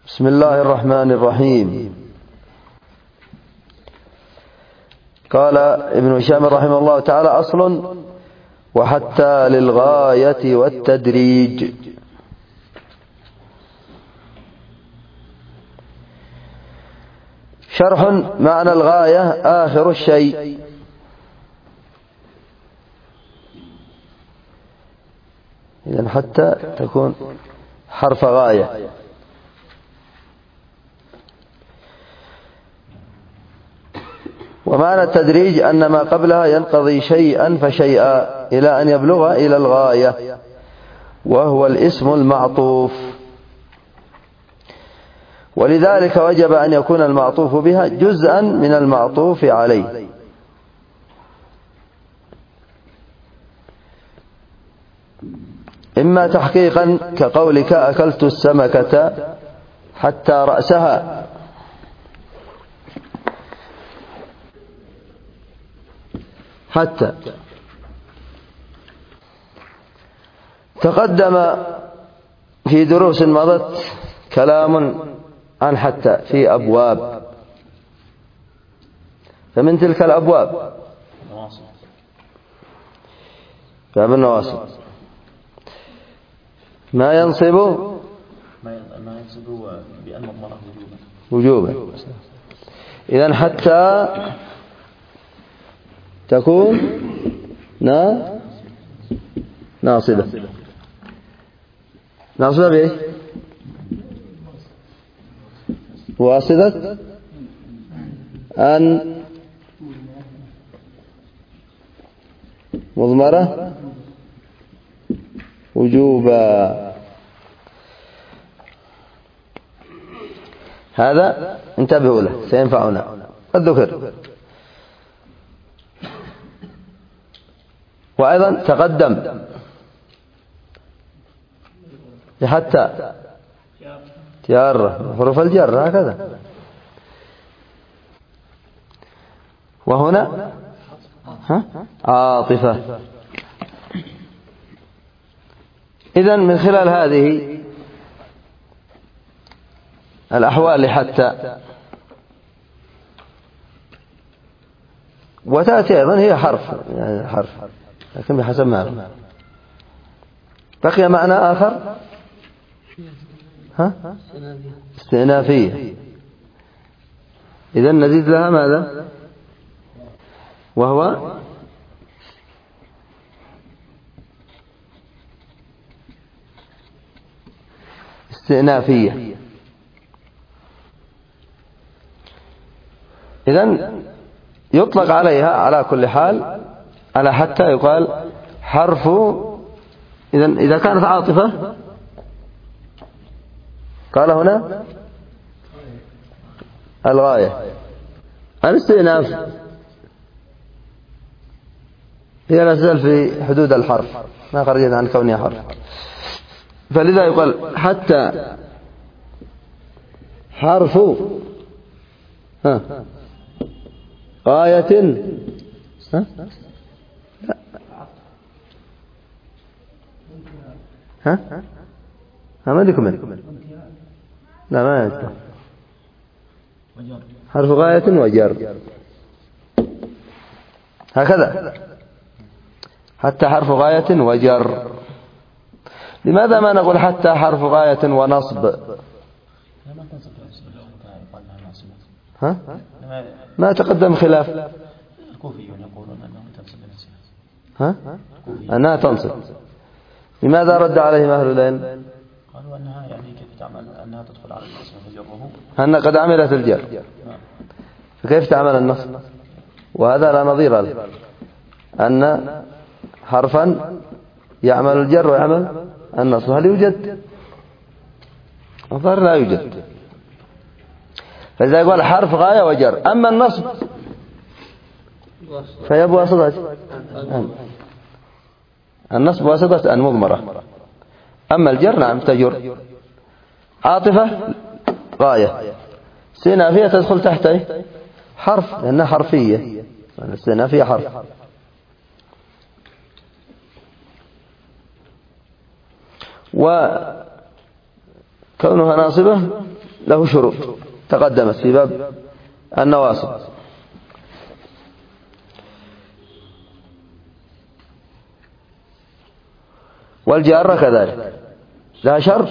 بسم الله الرحمن الرحيم. قال ابن هشام رحمه الله تعالى: أصل وحتى للغاية والتدريج. شرح معنى الغاية آخر الشيء. إذن حتى تكون حرف غاية. ومعنى التدريج أن ما قبلها ينقضي شيئا فشيئا إلى أن يبلغ إلى الغاية، وهو الاسم المعطوف، ولذلك وجب أن يكون المعطوف بها جزءا من المعطوف عليه. إما تحقيقا كقولك: أكلت السمكة حتى رأسها، حتى. تقدم في دروس مضت كلام عن حتى في أبواب، فمن تلك الأبواب باب النواصب ما ينصب بأن مضمره وجوبا. إذن حتى تكون ناصبة. ناصبة بإيش؟ واسطة أن مضمرة وجوبا. هذا انتبهوا له، سينفعنا، قد ذكر. وأيضا تقدم حتى جار، حروف الجر هكذا. وهنا عاطفة. إذن من خلال هذه الأحوال لحتى، وتأتي أيضا هي حرف، يعني حرف لكن بحسب معنى. بقي معنى آخر استئنافية. إذن نزيد لها ماذا؟ وهو استئنافية. إذن يطلق عليها على كل حال على حتى يقال حرف. إذن إذا كانت عاطفة قال هنا الغاية. الاستئناف هي لا تزال في حدود الحرف، ما خرجت عن كونها حرف، فلذا يقال حتى حرف غاية ما عندكم؟ لا، ما ينفع. حرف غاية وجر هكذا. حتى حرف غاية وجر. لماذا ما نقول حتى حرف غاية ونصب؟ ما تقدم خلاف. الكوفيون يقولون أنه تنصب بنفسها. أنها تنصب. لماذا رد عليهم أهل العلم؟ قالوا أنها يعني كيف تعمل، أنها تدخل على النصب وتجره. أن قد عملت الجر، فكيف تعمل النصب؟ وهذا لا نظير له، أن حرفا يعمل الجر ويعمل النصب. هل يوجد؟ الظاهر لا يوجد. فإذا يقول حرف غاية وجر، أما النصب فهي بواسطة النصب بواسطة أن مضمرة. أما الجر نعم تجر. عاطفة غاية. استئنافية تدخل تحت حرف لأنها حرفية. الاستئنافية حرف. وكونها ناصبة له شروط تقدمت في باب النواصب. والجارة كذلك لها شرط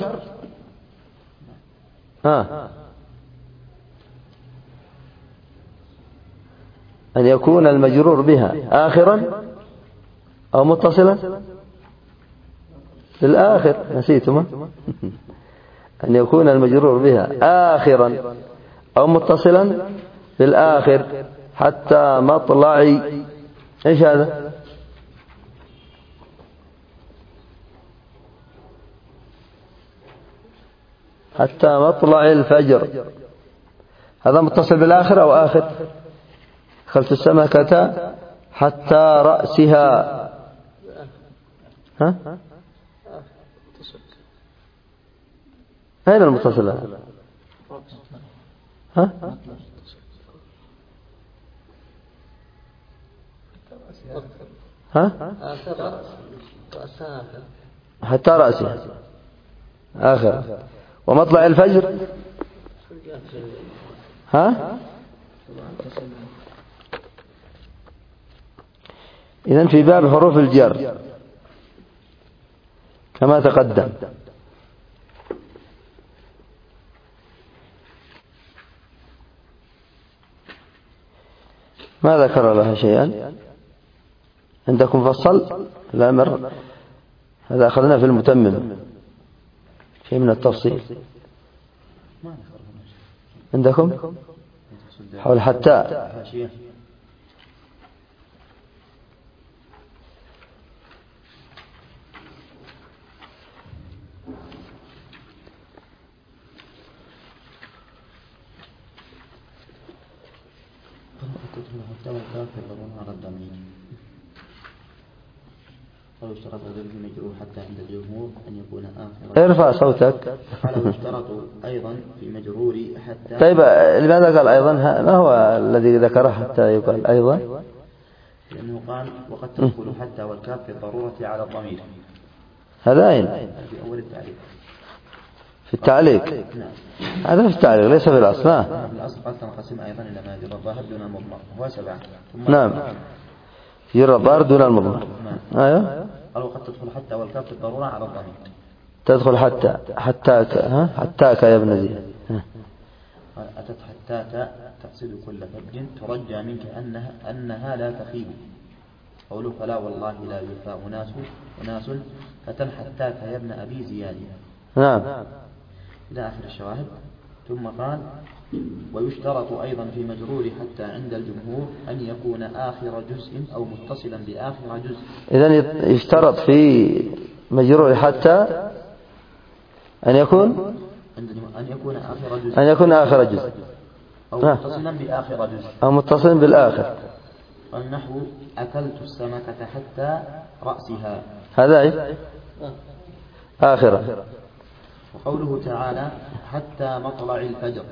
أن يكون المجرور بها آخرا أو متصلا بالآخر. نسيتما أن يكون المجرور بها آخرا أو متصلا بالآخر حتى مطلع إيش هذا؟ حتى مطلع الفجر. هذا متصل بالآخر أو آخر؟ دخلت السمكة حتى رأسها. أين المتصل؟ حتى رأسها آخر. ومطلع الفجر إذن في باب حروف الجر كما تقدم ما ذكر لها شيئا. عندكم فصل الأمر هذا أخذنا في المتمم شيء من التفصيل. عندكم حول حتى ارفع صوتك. اشترطوا أيضا في مجرور حتى. طيب لماذا قال أيضا؟ ما هو الذي ذكره حتى يقال أيضا؟ لأنه قال وقد تدخل حتى والكاف في الضرورة على الضمير. هذا أين؟ في أول التعليق. في التعليق. نعم. هذا في التعليق ليس في الأصل. في الأصل قد تنقسم أيضا إلى ما جرى الظاهر دون المضمر هو 7. نعم جرى الظاهر دون المضمر. أيوه. قال وقد تدخل حتى والكاف في الضرورة على الضمير. تدخل حتاك يا ابن زياد. أتت حتاك تقصد كل فج ترجى منك أنها لا تخيب. قوله فلا والله لا يلفى أناس فتن حتاك يا ابن أبي زياد. نعم إلى آخر الشواهد. ثم قال ويشترط أيضا في مجرور حتى عند الجمهور أن يكون آخر جزء أو متصلا بآخر جزء. إذن يشترط في مجرور حتى أن يكون آخر جزء أو متصلا بآخر جزء أو متصلا بالآخر. النحو أكلت السمكة حتى رأسها. هذا آخرة. وقوله تعالى حتى مطلع الفجر.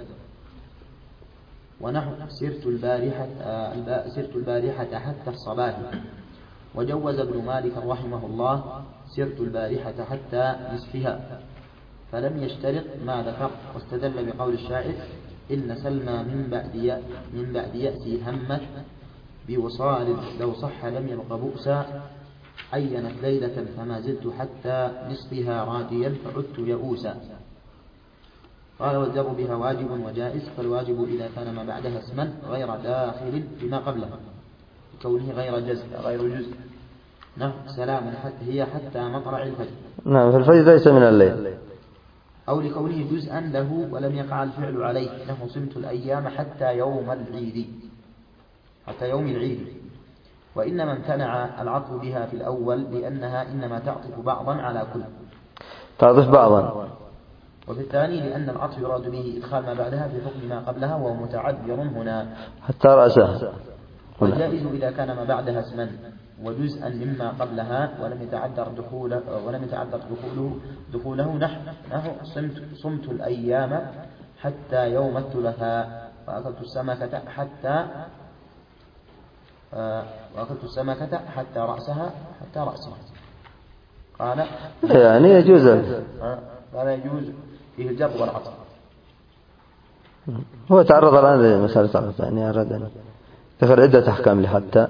ونحو سرت البارحة حتى الصباح. وجوز ابن مالك رحمه الله سرت البارحة حتى نصفها فلم يشترط ما ذكر. واستدل بقول الشاعر إن سلمى من بعد يأسي همت بوصال لو صح لم يبق بؤسا. عينت ليلة فما زلت حتى نصفها راديا فعدت يئوسا. قال والجر بها واجب وجائز. فالواجب إذا كان ما بعدها اسما غير داخل فيما قبله كونه غير جزء. نعم سلام هي حتى مطلع الفجر. نعم فالفجر ليس من الليل. أو لكونه جزءا له ولم يقع الفعل عليه. نحو صمت الأيام حتى يوم العيد. وإنما امتنع العطف بها في الأول لأنها إنما تعطف بعضا على كل. تعطف بعضا. وفي الثاني لأن العطف يراد به إدخال ما بعدها في حكم ما قبلها وهو متعذر هنا حتى رأسها. والجائز إذا كان ما بعدها اسما وجزءا مما قبلها ولم يتعذر دخوله. نحو صمت الأيام حتى يوم الثلاثاء وأكلت السمكة حتى رأسها. قال يعني يجوز فيه الجر والعطف. هو تعرض الآن لمسألة عطف، يعني أراد أن ذكر عدة أحكام لحتى.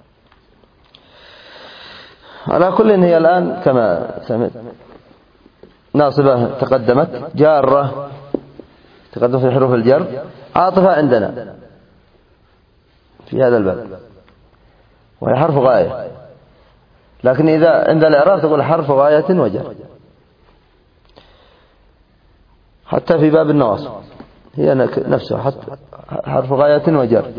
على كل هي الآن كما سمعت ناصبة تقدمت، جارة تقدم في حروف الجر، عاطفة عندنا في هذا الباب وهي حرف غاية، لكن إذا عند الإعراب تقول حرف غاية وجر. حتى في باب النواصب هي نفسها حتى حرف غاية وجر.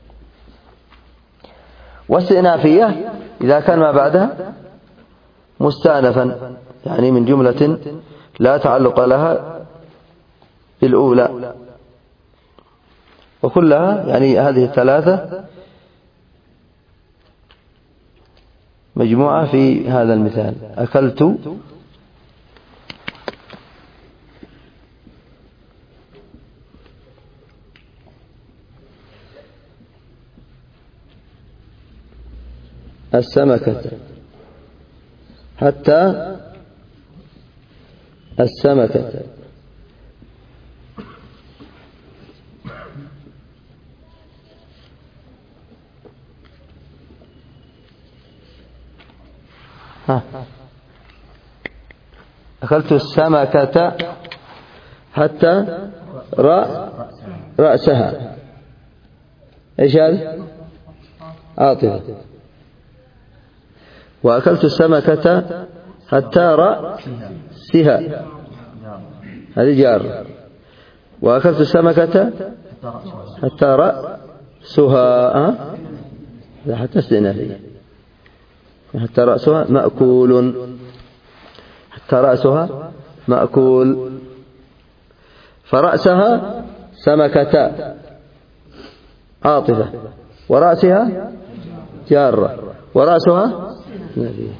واستئنافية إذا كان ما بعدها مستأنفا، يعني من جملة لا تعلق لها بالأولى. وكلها يعني هذه الثلاثة مجموعة في هذا المثال. أكلت السمكة حتى السمكة أكلت السمكة حتى رأسها. إيش هذا؟ عاطفة. وأكلت السمكة حتى رأسها، هذه جار. وأكلت السمكة حتى رأسها، حتى استئنافية، حتى رأسها مأكول، حتى رأسها مأكول. فرأسها سمكة عاطفة، ورأسها جارة، ورأسها نافية.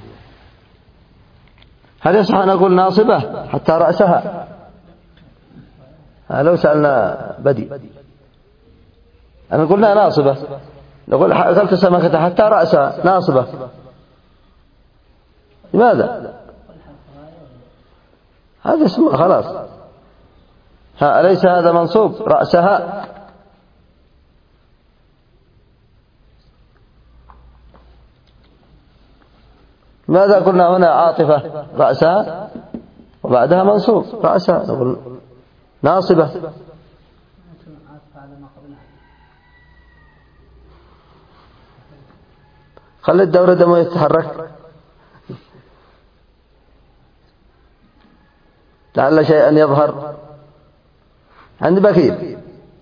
هل يصح أن نقول ناصبة حتى رأسها؟ لو سألنا بدي أنا قلنا ناصبة، نقول أكلت السمكة حتى رأسها ناصبة، لماذا؟ هذا اسمه خلاص. أليس هذا منصوب رأسها؟ ماذا قلنا هنا؟ عاطفة رأسها وبعدها منصوب رأسها، نقول ناصبة. خلي الدورة دمه يتحرك لعل شيئا يظهر عند بكير.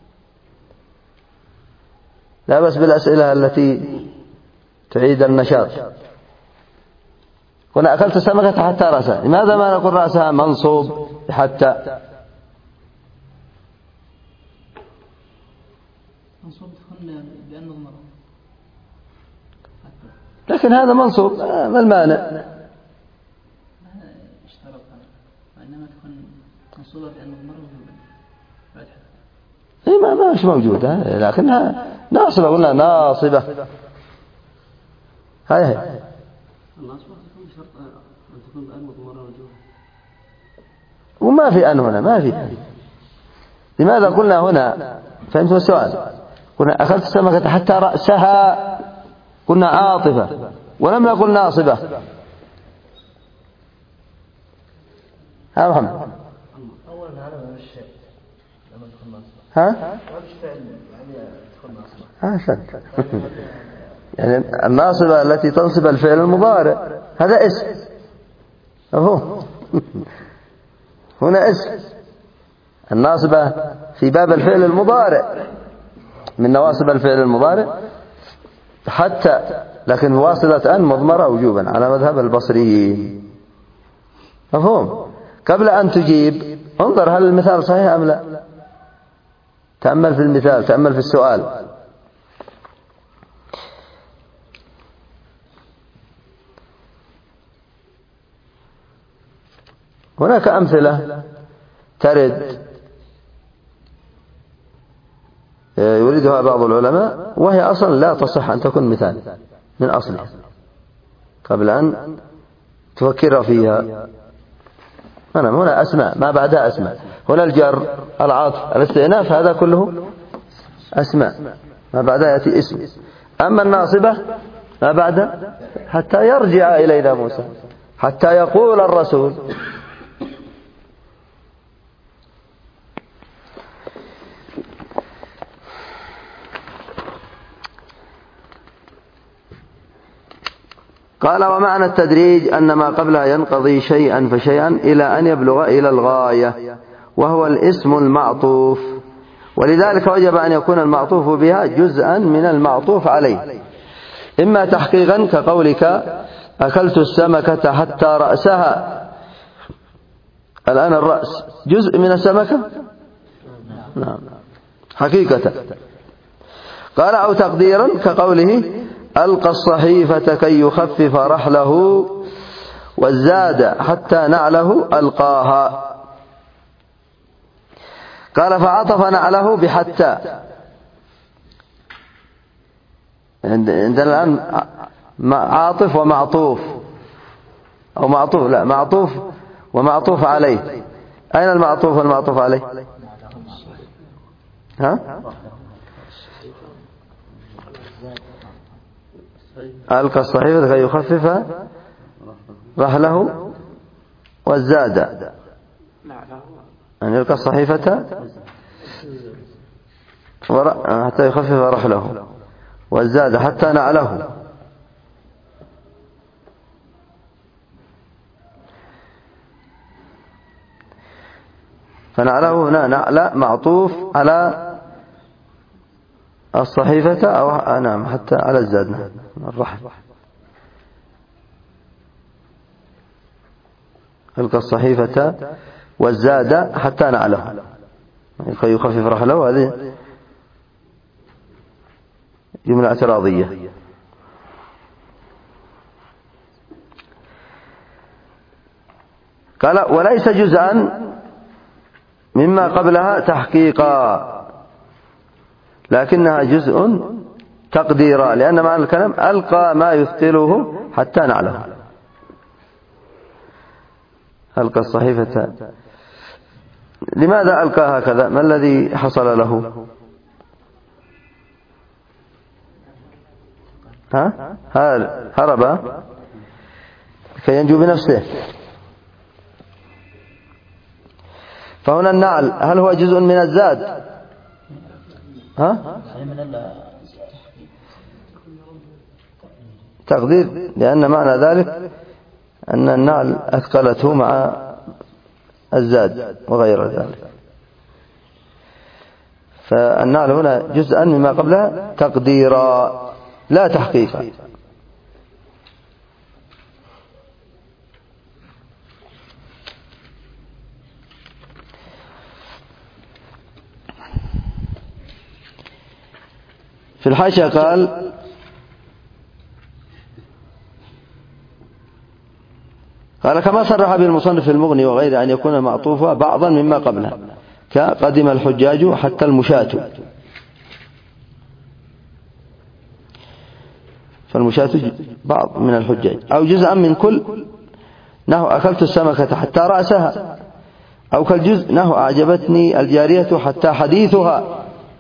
لا بس بالأسئلة التي تعيد النشاط. كنا أكلت السمكة حتى رأسها، لماذا ما نقول رأسها منصوب حتى؟ منصوب بأن نضمر، لكن هذا منصوب، ما المانع؟ وإنما تكون منصوبة بأن نضمر ما مش موجودة، لكنها ناصبة، قلنا ناصبة. هاي الناصبة تكون بشرط أن تكون بأن مضمرة وجوه، وما في أن هنا، ما في. لماذا قلنا هنا؟ فهمتوا السؤال؟ قلنا أكلت السمكة حتى رأسها، قلنا عاطفة، ولم نقل ناصبة. ها محمد؟ أولا على ما الشيء لما تكون ناصبة. ها؟ يعني تكون ناصبة. أحسنت. يعني الناصبة التي تنصب الفعل المضارع، هذا اسم، مفهوم؟ هنا اسم. الناصبة في باب الفعل المضارع، من نواصب الفعل المضارع حتى، لكن واصلة أن مضمرة وجوبا على مذهب البصريين، مفهوم؟ قبل أن تجيب انظر هل المثال صحيح أم لا. تأمل في المثال، تأمل في السؤال. هناك أمثلة ترد يريدها بعض العلماء وهي أصلا لا تصح أن تكون مثال من أصلها قبل أن تفكر فيها. هنا أسماء ما بعدها أسماء. هنا الجر العطف الاستئناف هذا كله أسماء ما بعدها يأتي اسم. أما الناصبة ما بعد حتى يرجع إلينا موسى، حتى يقول الرسول. قال ومعنى التدريج أن ما قبلها ينقضي شيئا فشيئا إلى أن يبلغ إلى الغاية، وهو الاسم المعطوف، ولذلك وجب أن يكون المعطوف بها جزءا من المعطوف عليه، إما تحقيقا كقولك أكلت السمكة حتى رأسها. الآن الرأس جزء من السمكة؟ نعم حقيقة. قال أو تقديرا كقوله ألقى الصحيفة كي يخفف رحله والزاد حتى نعله ألقاها. قال فعطف نعله بحتى. عندنا الآن عاطف ومعطوف، أو معطوف، لا معطوف ومعطوف عليه. أين المعطوف والمعطوف عليه؟ ها؟ ألقى الصحيفة كي يخفف رحله والزاد، يعني يلقى الصحيفة حتى يخفف رحله والزاد حتى نعله. فنعله هنا نعل معطوف على الصحيفة أو نعم حتى على الزاد الرحل. ألقى الصحيفة والزاد حتى نعله كي يخفف رحله. هذه جملة اعتراضية. قال وليس جزءا مما قبلها تحقيقا، لكنها جزء تقديرا، لأن معنى الكلام ألقى ما يثقله حتى نعله. ألقى الصحيفة، لماذا ألقى هكذا؟ ما الذي حصل له؟ هرب كي ينجو بنفسه. فهنا النعل هل هو جزء من الزاد؟ تقدير، لأن معنى ذلك أن النعل أثقلته مع الزاد وغير ذلك. فالنعل هنا جزءا مما قبلها تقديرا لا تحقيقا. في الحاشية قال كما صرح بالمصنف في المغني وغيره أن يكون معطوفا بعضا مما قبلها كقدم الحجاج حتى المشاة، فالمشاة بعض من الحجاج، أو جزءا من كل نحو أكلت السمكة حتى رأسها، أو كالجزء نحو أعجبتني الجارية حتى حديثها،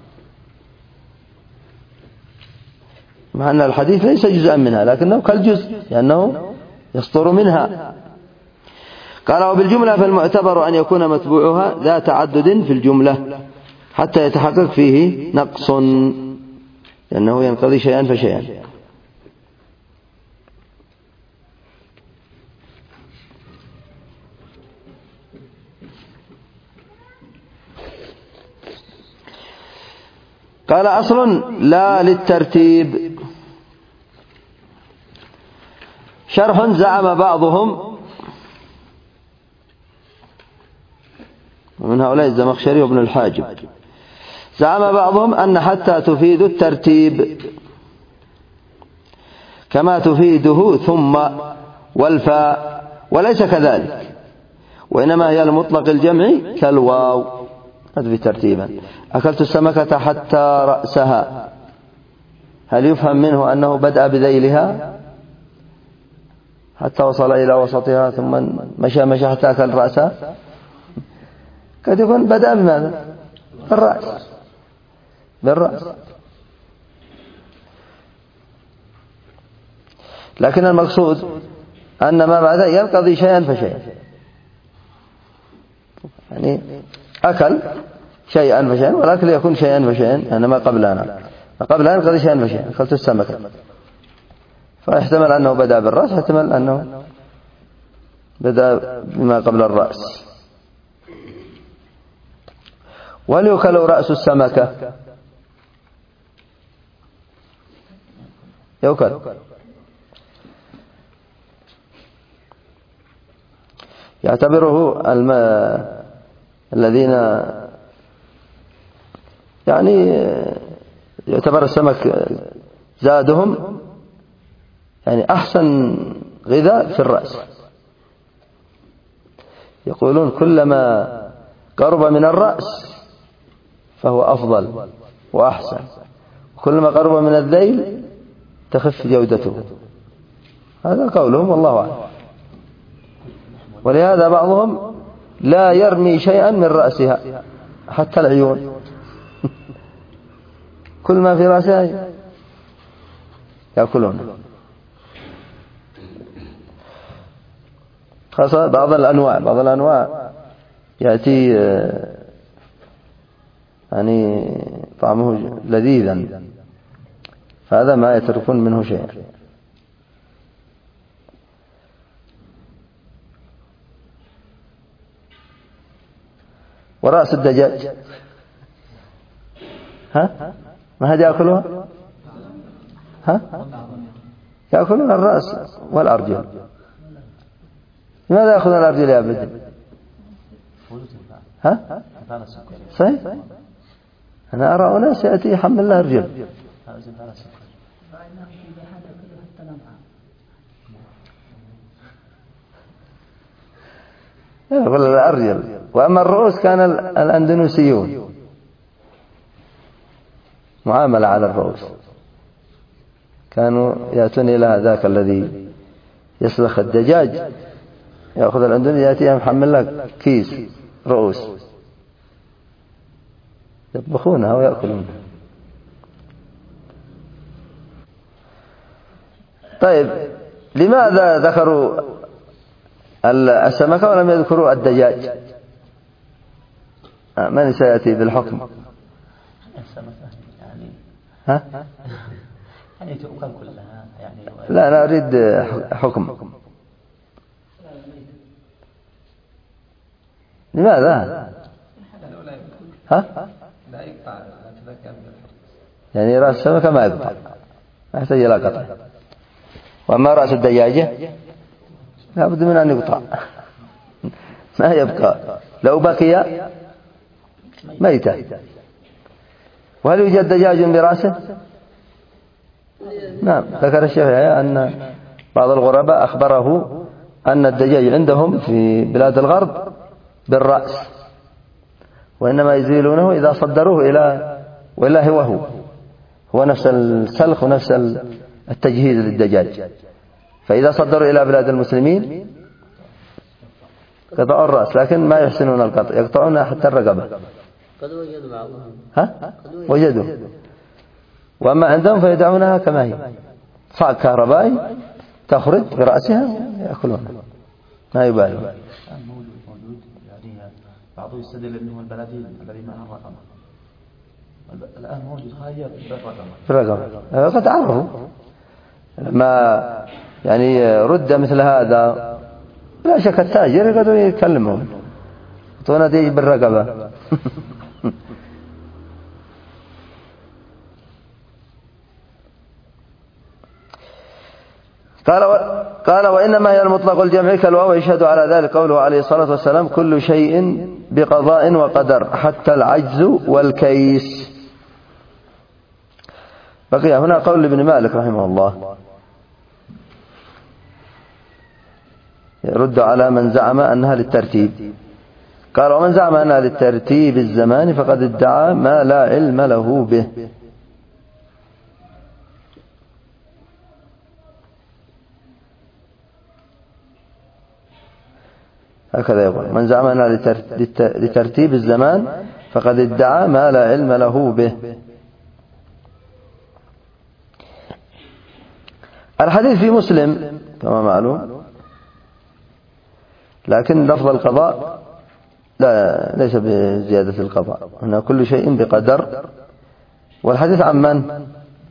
مع أن الحديث ليس جزءا منها لكنه كالجزء لأنه يصدر منها. قال وبالجملة فالمعتبر أن يكون متبوعها ذا تعدد في الجملة حتى يتحقق فيه نقص، لأنه ينقضي شيئا فشيئا. قال أصل لا للترتيب. شرح زعم بعضهم ومن هؤلاء الزمخشري وابن الحاجب، زعم بعضهم أن حتى تفيد الترتيب كما تفيده ثم والفاء، وليس كذلك، وإنما هي المطلق الجمع كالواو هذا ترتيبا. أكلت السمكة حتى رأسها، هل يفهم منه أنه بدأ بذيلها؟ حتى وصل إلى وسطها ثم مشى حتى أكل رأسها، قد يكون بدأ بماذا؟ بالرأس. لكن المقصود أن ما بعد ينقضي شيئا فشيئا، يعني أكل شيئا فشيئا، والأكل يكون شيئا فشيئا، يعني ما قبلها ينقضي شيئا فشيئا. أكلت السمكة، فاحتمل أنه بدأ بالرأس، احتمل أنه بدأ بما قبل الرأس. وهل يؤكل رأس السمكة؟ يؤكل. يعتبره الذين يعني يعتبر السمك زادهم يعني أحسن غذاء في الرأس. يقولون كلما قرب من الرأس فهو أفضل وأحسن، كلما قرب من الذيل تخف جودته. هذا قولهم والله أعلم. ولهذا بعضهم لا يرمي شيئا من رأسها حتى العيون كل ما في رأسها يأكلون. خاصة بعض الأنواع يأتي يعني طعمه لذيذا، فهذا ما يتركون منه شيء. ورأس الدجاج ما هذا يأكلها؟ يأكلون الرأس والأرجل. لماذا يأخذون الأرجل يا بدي؟ صحيح. أنا أرى أناس يأتي يحمل له أرجل. يقول الأرجل. وأما الرؤوس كان الأندونيسيون معاملة على الرؤوس، كانوا يأتون إلى ذاك الذي يسلخ الدجاج، يأخذ الأندونيسي يأتي يحمل لك كيس رؤوس يطبخونها ويأكلونها. طيب، لماذا ذكروا السمكة ولم يذكروا الدجاج؟ من سيأتي بالحكم؟ السمكة يعني يعني تؤكل كلها يعني. لا، أنا أريد حكم. لماذا؟ لا يقطع. يعني رأس السمكة ما يقطع، ما يحتاج إلى قطع. وأما رأس الدجاجة لا بد من أن يقطع ما يبقى، لو بقي ميتة. وهل يوجد دجاج برأسه؟ نعم، ذكر الشيخ أن بعض الغرباء أخبره أن الدجاج عندهم في بلاد الغرب بالرأس، وإنما يزيلونه إذا صدروه إلى والله هو نفس السلخ ونفس التجهيز للدجاج. فإذا صدروا إلى بلاد المسلمين قطعوا الرأس، لكن ما يحسنون القطع، يقطعون حتى الرقبة. قد وجدوا بعضهم. وجدوا. وأما عندهم فيدعونها كما هي، صاع كهربائي تخرج برأسها يأكلونها ما يبالون. موجود يعني بعضهم يستدل أنه البلدين الذي معه الرقم الآن موجود خير بالرقم. قد عرفوا ما يعني رد مثل هذا، لا شك التاجر يقدروا يكلمهم تونا تيجي بالرقبة قال وإنما هي المطلق الجمعي كالواو يشهد على ذلك قوله عليه الصلاة والسلام كل شيء بقضاء وقدر حتى العجز والكيس. بقي هنا قول ابن مالك رحمه الله يرد على من زعم أنها للترتيب. قال ومن زعم أنها للترتيب الزمان فقد ادعى ما لا علم له به. هكذا يقول: من زعم أنها لترتيب الزمان فقد ادعى ما لا علم له به. الحديث في مسلم كما معلوم، لكن لفظ القضاء لا ليس بزيادة القضاء، هنا كل شيء بقدر. والحديث عن من؟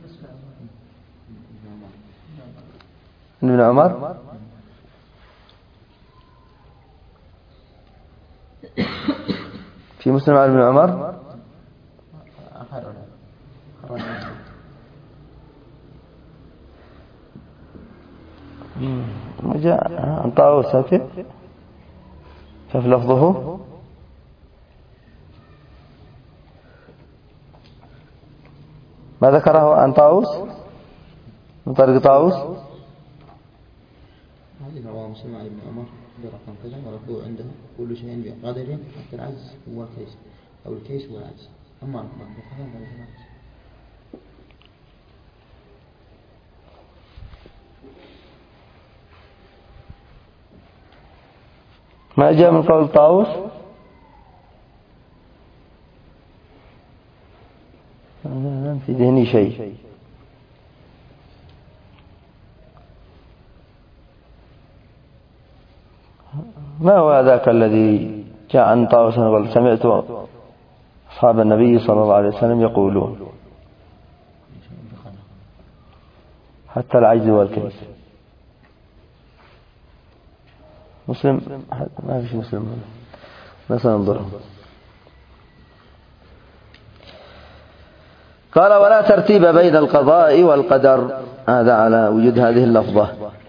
ابن عمر. في مسلم عن ابن عمر جاء عن طاووس هكذا، شوف لفظه: ما ذكره عن طاووس من طريق طاووس؟ هذه رواه مسلم عن ابن عمر برقم كذا ولفظه عنده: كل شيء بقدر حتى العجز هو الكيس، أو الكيس هو العجز. أما رقم ما جاء من قول طاووس؟ في ذهني شيء. ما هو ذاك الذي جاء عن طاووس قال: سمعت أصحاب النبي صلى الله عليه وسلم يقولون حتى العجز والكيس. مسلم ما فيش مسلم هنا، بس ننظر. قال: ولا ترتيب بين القضاء والقدر، هذا على وجود هذه اللفظة،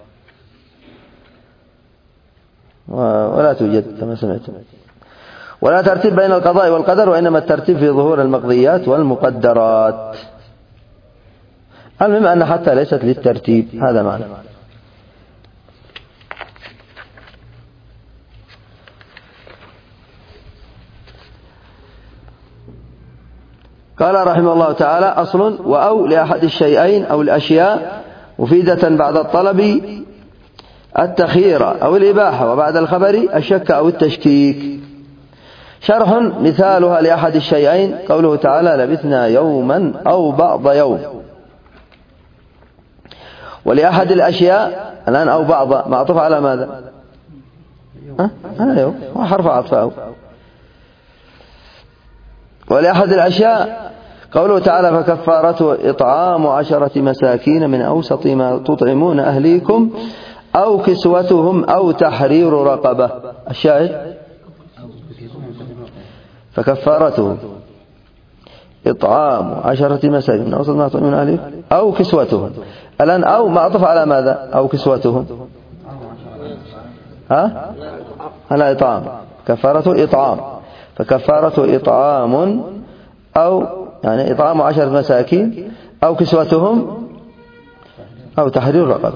ولا توجد كما سمعت. ولا ترتيب بين القضاء والقدر، وإنما الترتيب في ظهور المقضيات والمقدرات. المهم أن حتى ليست للترتيب، هذا معنى. قال رحمه الله تعالى: أصل: وأو لأحد الشيئين أو الأشياء مفيدة بعد الطلب التخيير أو الإباحة، وبعد الخبر الشك أو التشكيك. شرح: مثالها لأحد الشيئين قوله تعالى: لبثنا يوما أو بعض يوم. ولأحد الأشياء الآن أو بعض معطوف على ماذا؟ على يوم، وحرف عطفه. ولأحد الأشياء قوله تعالى: فكفارته إطعام 10 مساكين من أوسط ما تطعمون أهليكم أو كسوتهم أو تحرير رقبة. الشاهد: فكفارته إطعام 10 مساكين من أوسط ما تطعمون أهليكم أو كسوتهم. الآن أو معطوف على ماذا؟ أو كسوتهم على إطعام. كفارته إطعام، فكفارته إطعام، أو يعني إطعام 10 مساكين أو كسوتهم أو تحرير رقبة.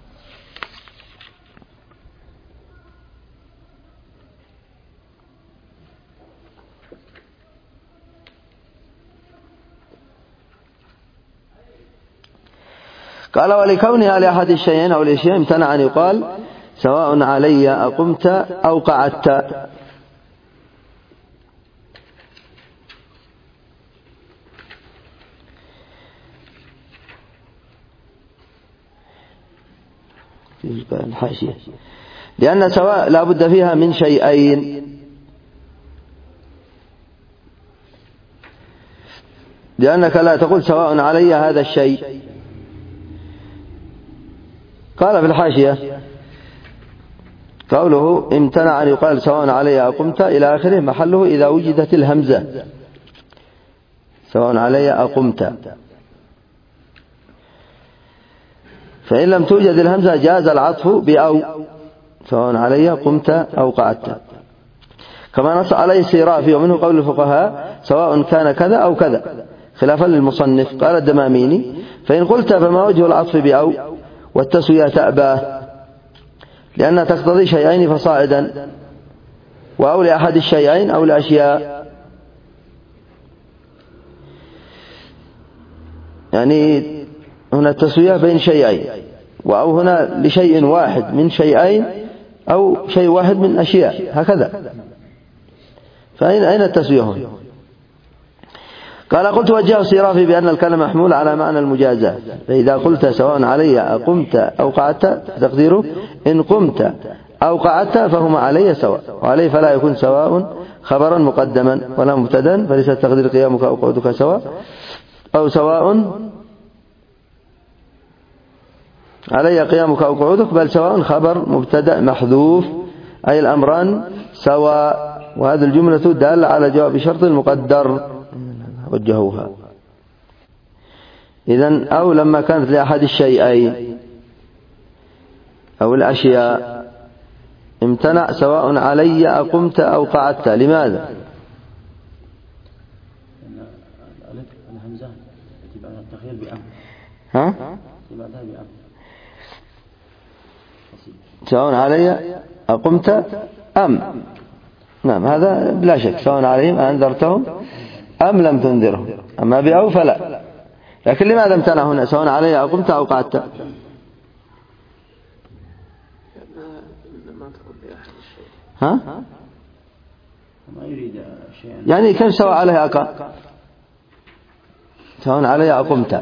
قال: ولكونها لأحد الشيئين أو الأشياء امتنع أن يقال سواء علي أقمت أو قعدت. الحاشية: لأن سواء لا بد فيها من شيئين، لأنك لا تقول سواء علي هذا الشيء. قال في الحاشية: قوله امتنع أن يقال سواء علي أقمت إلى آخره محله إذا وجدت الهمزة، سواء علي أقمت. فإن لم توجد الهمزة جاز العطف بأو، سواء علي قمت أو قعدت، كما نص عليه السيرافي. ومنه قول الفقهاء: سواء كان كذا أو كذا، خلافا للمصنف. قال الدماميني: فإن قلت فما وجه العطف بأو والتسوية تأباه، لأنها تقتضي شيئين فصاعدا، وأو لأحد الشيئين أو الأشياء، يعني هنا التسوية بين شيئين، وأو هنا لشيء واحد من شيئين أو شيء واحد من أشياء هكذا. فأين التسوية هنا؟ قال قلت وجه الصرافي بأن الكلام محمول على معنى المجازاة، فإذا قلت سواء علي أقمت أو قعدت تقديره إن قمت أو قعدت فهما علي سواء، وعليه فلا يكون سواء خبرا مقدما ولا مبتدا، فليس تقدير قيامك أو قعودك سواء، أو سواء علي قيامك أو قعودك، بل سواء خبر مبتدا محذوف، أي الأمران سواء. وهذه الجملة دالة على جواب شرط المقدر وجهوها. إذن أو لما كانت لأحد الشيئين أو الأشياء امتنع سواء علي أقمت أو قعدت. لماذا؟ الهمزة التي بعدها التخيير بأمر. ها؟ بعدها بأمر. سواء علي أقمت أم. نعم هذا بلا شك سواء عليهم أنذرتهم أم لم تنذرهم. أما بأو فلا. لكن لماذا امتنع هنا سواء علي أقمت أو قعدت؟ ها؟ يعني كيف سواء عليه أقام؟ سواء علي أقمت.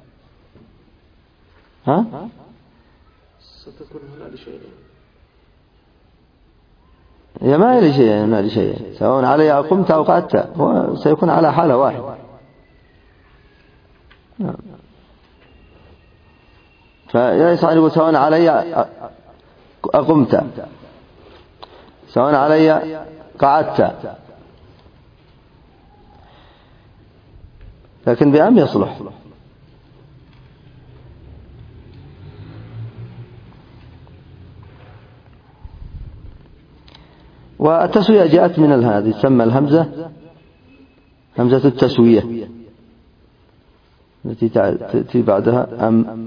ها؟ ستكون هنا لشيء. هي ما هي لشيء هنا لشيء، سواء علي أقمت أو قعدت، هو سيكون على حالة واحدة. فيصح أن يقول سواء علي أقمت، سواء علي قعدت، لكن بأم يصلح. والتسوية جاءت من هذه تسمى الهمزة همزة التسوية التي تأتي بعدها أم.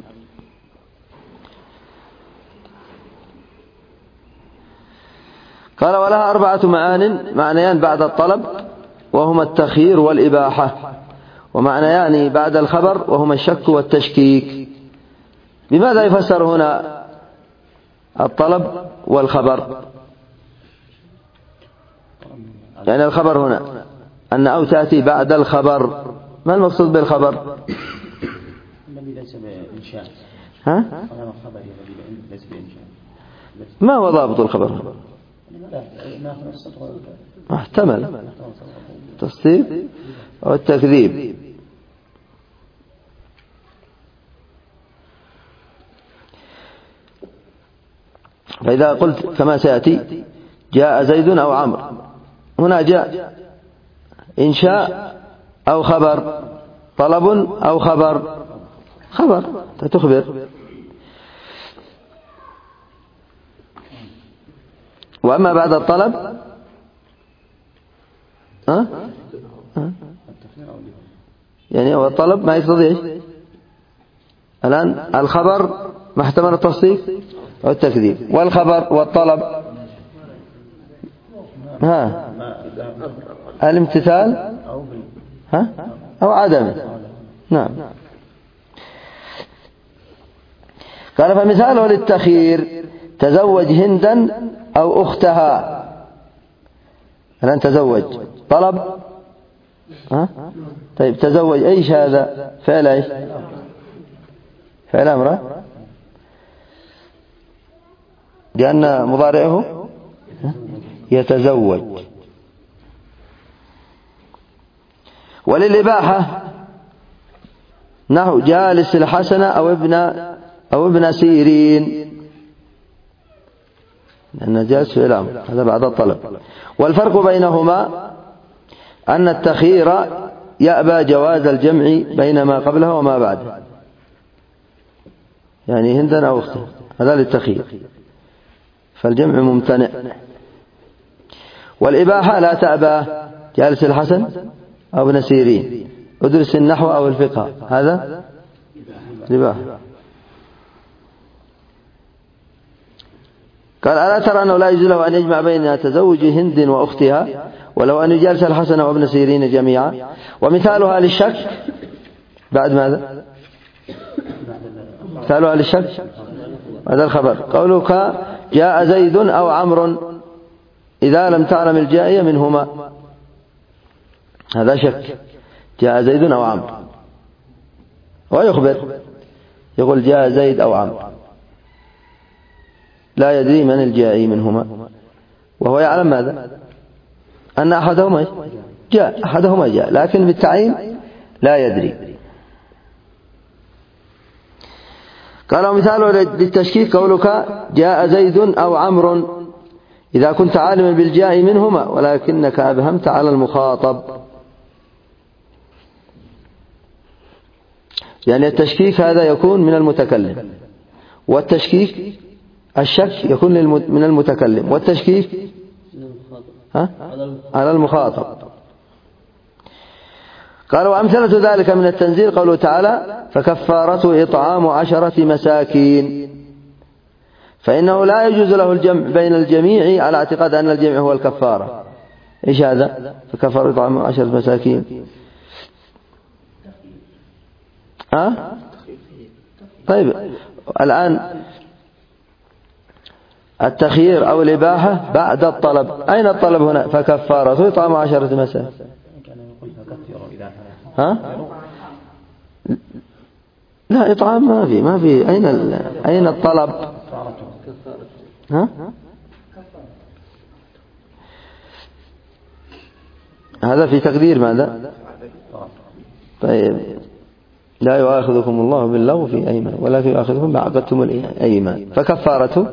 قال ولها 4 معنيان بعد الطلب وهما التخيير والإباحة، ومعنيان بعد الخبر وهما الشك والتشكيك. بماذا يفسر هنا الطلب والخبر؟ يعني الخبر هنا أن أو تأتي بعد الخبر، ما المقصود بالخبر؟ الذي ليس بإنشاء. ها؟ الخبر الذي ليس بإنشاء. ما هو ضابط الخبر؟ احتمل التصديق أو التكذيب. فإذا قلت كما سيأتي جاء زيد أو عمرو، هنا جاء إنشاء أو خبر، طلب أو خبر تخبر. وأما بعد الطلب يعني هو الطلب ما يقتضي. الآن الخبر ما احتمل التصديق أو التكذيب، والخبر والطلب الامتثال أو عدم. نعم. قال فمثاله للتخيير تزوج هندا أو أختها. الآن تزوج طلب، طيب تزوج أيش هذا؟ فعل أيش؟ فعل أمره، لأن مضارعه يتزوج. وللإباحة نحو جالس الحسن أو ابن سيرين، لأن جالس في الأمر هذا بعد الطلب. والفرق بينهما أن التخيير يأبى جواز الجمع بين ما قبلها وما بعدها، يعني هندا أو أخته هذا للتخيير، فالجمع ممتنع. والإباحة لا تأبى جالس الحسن أو ابن سيرين، أدرس النحو أو الفقه، هذا الإباحة. قال ألا ترى أنه لا يجوز له أن يجمع بين تزوج هند وأختها ولو أن يجالس الحسن وابن سيرين جميعا. ومثالها للشك بعد ماذا؟ مثالها للشك هذا الخبر قولك جاء زيد أو عمرو إذا لم تعلم الجائية منهما، هذا شك. جاء زيد أو عمرو، ويخبر يقول جاء زيد أو عمرو، لا يدري من الجائي منهما، وهو يعلم ماذا؟ أن أحدهما جاء، أحدهما جاء، لكن بالتعيين لا يدري. قال مثاله للتشكيك قولك جاء زيد أو عمرو إذا كنت عالما بالجاء منهما ولكنك أبهمت على المخاطب. يعني التشكيك هذا يكون من المتكلم، والتشكيك الشك يكون من المتكلم، والتشكيك على المخاطب. قال وأمثلة ذلك من التنزيل قوله تعالى فكفارته إطعام 10 مساكين، فإنه لا يجوز له الجمع بين الجميع على اعتقاد أن الجمع هو الكفارة. إيش هذا؟ فكفارته إطعام 10 مساكين. طيب الآن التخيير أو الإباحة بعد الطلب، أين الطلب هنا؟ فكفارته إطعام 10 مساكين. لا إطعام ما في أين الطلب؟ هذا في تقدير ماذا؟ طيب لا يؤاخذكم الله باللغو في أيمان ولكن يؤاخذكم ما عقدتم الأيمان، فكفارته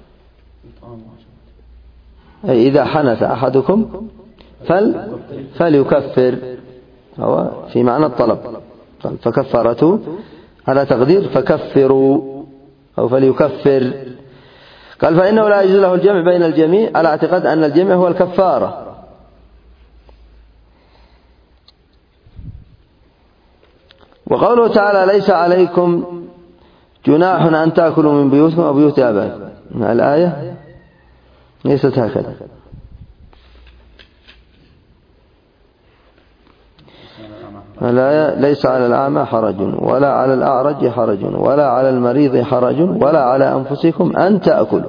أي إذا حنث أحدكم فليكفر، هو في معنى الطلب. فكفارته على تقدير فكفروا أو فليكفر. قال فإنه لا يجوز له الجمع بين الجميع على اعتقاد أن الجمع هو الكفارة. وقوله تعالى ليس عليكم جناح أن تأكلوا من بيوتكم أو بيوت آبائكم، الآية ليست هكذا. الآية ليس على الأعمى حرج ولا على الأعرج حرج ولا على المريض حرج ولا على أنفسكم أن تأكلوا.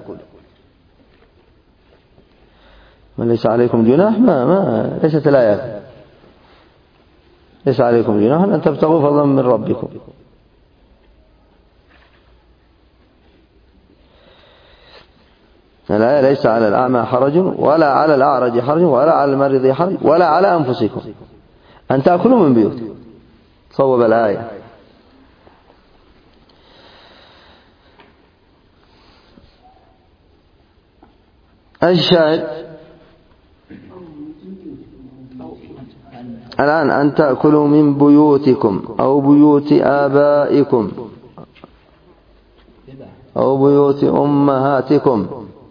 من ليس عليكم جناح ما ليست الآية ليس عليكم جناح أن تبتغوا فضلا من ربكم. الآية ليس على الأعمى حرج ولا على الأعرج حرج ولا على المريض حرج ولا على أنفسكم أن تأكلوا من بيوت. صوب الآية. الشاهد الآن أن تأكلوا من بيوتكم أو بيوت آبائكم أو بيوت أمهاتكم.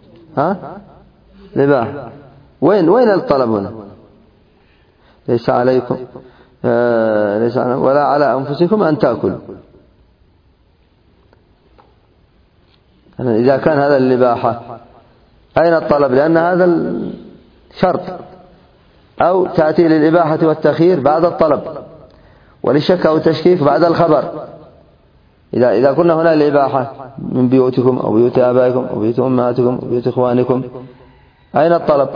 لباح. وين الطلب هنا؟ ليس عليكم ولا على أنفسكم أن تأكلوا. إذا كان هذا الإباحة أين الطلب؟ لأن هذا الشرط، أو تأتي للإباحة والتخيير بعد الطلب، وللشك أو التشكيك بعد الخبر. إذا كنا هنا الإباحة من بيوتكم أو بيوت آبائكم أو بيوت أمهاتكم أو بيوت إخوانكم، أين الطلب؟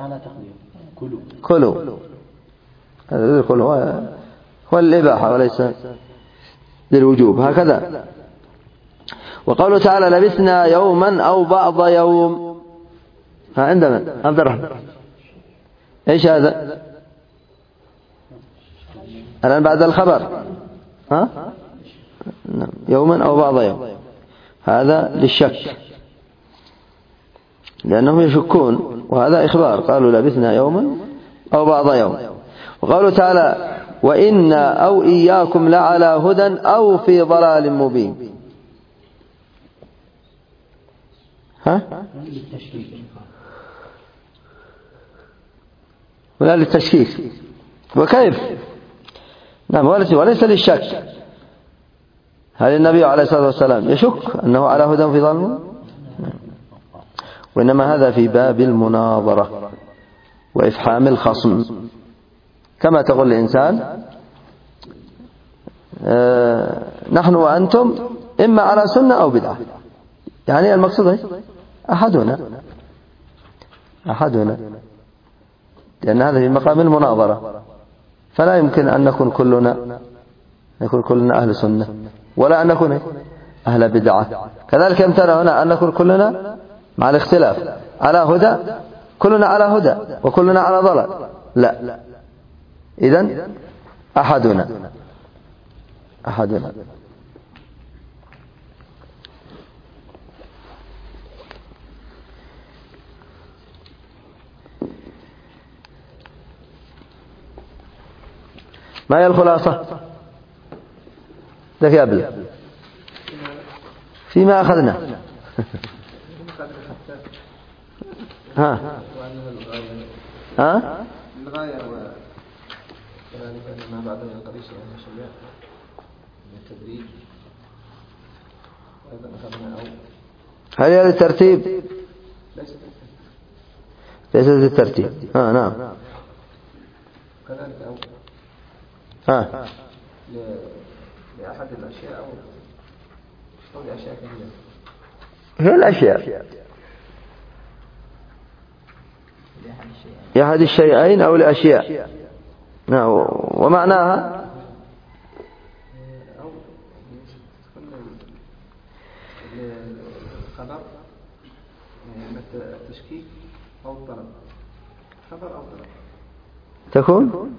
كلوا. هذا الكل هو الإباحة وليس للوجوب. هكذا. وقوله تعالى لبثنا يوما أو بعض يوم، عندنا عبد الرحمن إيش هذا؟ الآن بعد الخبر يوما أو بعض يوم، هذا للشك لأنهم يشكون، وهذا إخبار. قالوا لبثنا يوما أو بعض يوم. وقالوا تعالى وإنا أو إياكم لعلى هدى أو في ضلال مبين. ولا للتشكيك. وكيف؟ نعم وليس للشك. هل النبي عليه الصلاة والسلام يشك أنه على هدى في ضلال؟ وإنما هذا في باب المناظرة وإفحام الخصم، كما تقول الإنسان نحن وأنتم إما على سنة أو بدعة. يعني المقصود أحدنا، لأن هذا في مقام المناظرة، فلا يمكن أن نكون كلنا أهل سنة، ولا أن نكون أهل بدعة. كذلك يمتنع هنا أن نكون كلنا مع الاختلاف على هدى، كلنا على هدى وكلنا على ضلال، لا. إذن أحدنا. ما هي الخلاصة؟ ذاك يابل فيما أخذنا. الغاية وكذلك أن ما بعد القريش يعني شيء من التدريج، وأيضا أخذنا هل هي للترتيب؟ ليست للترتيب. نعم. كذلك لأحد الأشياء أو لأشياء كثيرة. هي الأشياء لأحد الشيئين أو الأشياء. نعم. ومعناها أو الخبر التشكيك أو الطلب، خبر أو طلب تكون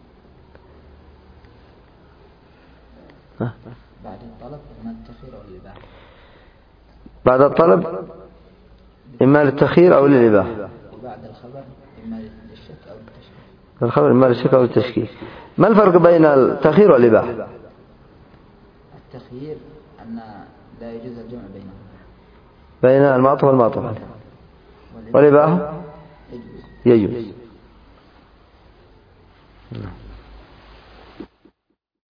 بعد الطلب إما التخيير أو الإباحة. بعد الطلب إما للتخيير أو للإباحة. وبعد الخبر إما للشك أو التشكيك. الخبر إما للشك أو التشكيك. ما الفرق بين التخيير والإباحة؟ التخيير أن لا يجوز الجمع بينهم، بين المعطوف والمعطوف، والإباحة يجوز.